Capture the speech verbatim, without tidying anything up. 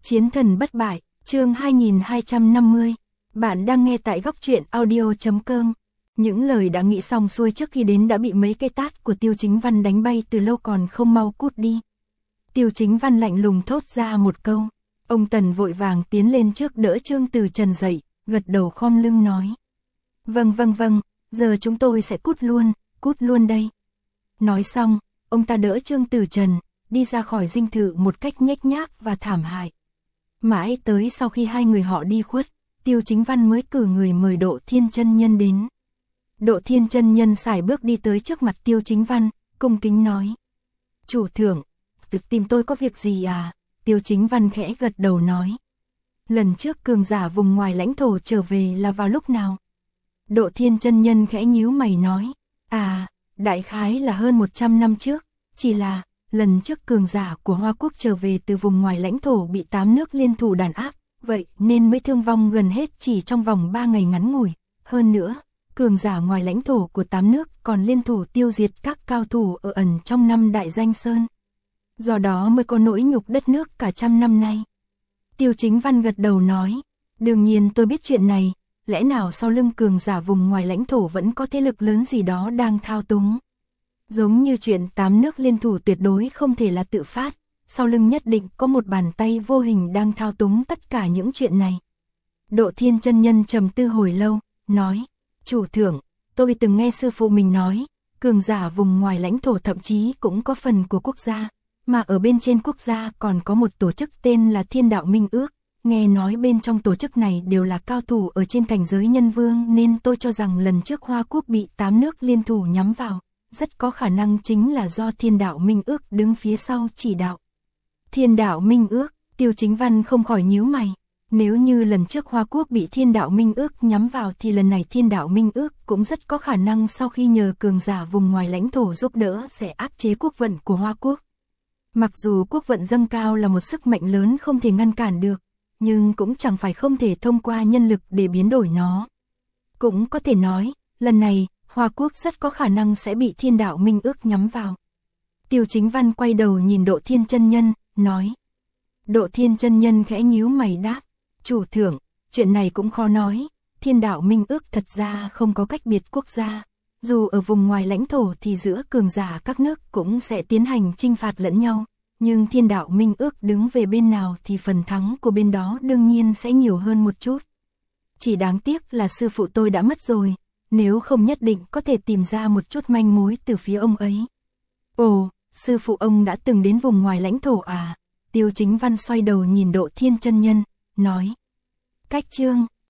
Chiến thần bất bại, chương hai nghìn hai trăm năm mươi. Bạn đang nghe tại góc truyện audio chấm com. Những lời đã nghĩ xong xuôi trước khi đến đã bị mấy cây tát của Tiêu Chính Văn đánh bay từ lâu còn không mau cút đi. Tiêu Chính Văn lạnh lùng thốt ra một câu. Ông Tần vội vàng tiến lên trước đỡ Trương Từ Trần dậy, gật đầu khom lưng nói. Vâng vâng vâng, giờ chúng tôi sẽ cút luôn, cút luôn đây. Nói xong, ông ta đỡ Trương Từ Trần, đi ra khỏi dinh thự một cách nhếch nhác và thảm hại. Mãi tới sau khi hai người họ đi khuất, Tiêu Chính Văn mới cử người mời Độ Thiên Chân Nhân đến. Độ Thiên Chân Nhân sải bước đi tới trước mặt Tiêu Chính Văn, cung kính nói. Chủ thượng, tự tìm tôi có việc gì à? Tiêu Chính Văn khẽ gật đầu nói. Lần trước cường giả vùng ngoài lãnh thổ trở về là vào lúc nào? Độ Thiên Chân Nhân khẽ nhíu mày nói. À, đại khái là hơn một trăm năm trước, chỉ là lần trước cường giả của Hoa Quốc trở về từ vùng ngoài lãnh thổ bị tám nước liên thủ đàn áp, vậy nên mới thương vong gần hết chỉ trong vòng ba ngày ngắn ngủi. Hơn nữa, cường giả ngoài lãnh thổ của tám nước còn liên thủ tiêu diệt các cao thủ ở ẩn trong năm đại danh sơn. Do đó mới có nỗi nhục đất nước cả trăm năm nay. Tiêu Chính Văn gật đầu nói, đương nhiên tôi biết chuyện này, lẽ nào sau lưng cường giả vùng ngoài lãnh thổ vẫn có thế lực lớn gì đó đang thao túng. Giống như chuyện tám nước liên thủ tuyệt đối không thể là tự phát, sau lưng nhất định có một bàn tay vô hình đang thao túng tất cả những chuyện này. Độ Thiên Chân Nhân trầm tư hồi lâu, nói, chủ thượng, tôi từng nghe sư phụ mình nói, cường giả vùng ngoài lãnh thổ thậm chí cũng có phần của quốc gia, mà ở bên trên quốc gia còn có một tổ chức tên là Thiên Đạo Minh Ước, nghe nói bên trong tổ chức này đều là cao thủ ở trên cảnh giới nhân vương nên tôi cho rằng lần trước Hoa Quốc bị tám nước liên thủ nhắm vào, rất có khả năng chính là do Thiên Đạo Minh Ước đứng phía sau chỉ đạo. Thiên Đạo Minh Ước, Tiêu Chính Văn không khỏi nhíu mày, nếu như lần trước Hoa Quốc bị Thiên Đạo Minh Ước nhắm vào thì lần này Thiên Đạo Minh Ước cũng rất có khả năng sau khi nhờ cường giả vùng ngoài lãnh thổ giúp đỡ sẽ áp chế quốc vận của Hoa Quốc. Mặc dù quốc vận dâng cao là một sức mạnh lớn không thể ngăn cản được, nhưng cũng chẳng phải không thể thông qua nhân lực để biến đổi nó. Cũng có thể nói, lần này, Hoa Quốc rất có khả năng sẽ bị Thiên Đạo Minh Ước nhắm vào. Tiêu Chính Văn quay đầu nhìn Độ Thiên Chân Nhân, nói. Độ Thiên Chân Nhân khẽ nhíu mày đáp, chủ thượng, chuyện này cũng khó nói, Thiên Đạo Minh Ước thật ra không có cách biệt quốc gia. Dù ở vùng ngoài lãnh thổ thì giữa cường giả các nước cũng sẽ tiến hành chinh phạt lẫn nhau, nhưng Thiên Đạo Minh Ước đứng về bên nào thì phần thắng của bên đó đương nhiên sẽ nhiều hơn một chút. Chỉ đáng tiếc là sư phụ tôi đã mất rồi, nếu không nhất định có thể tìm ra một chút manh mối từ phía ông ấy. Ồ, sư phụ ông đã từng đến vùng ngoài lãnh thổ à? Tiêu Chính Văn xoay đầu nhìn Độ Thiên Chân Nhân, nói. Cách chương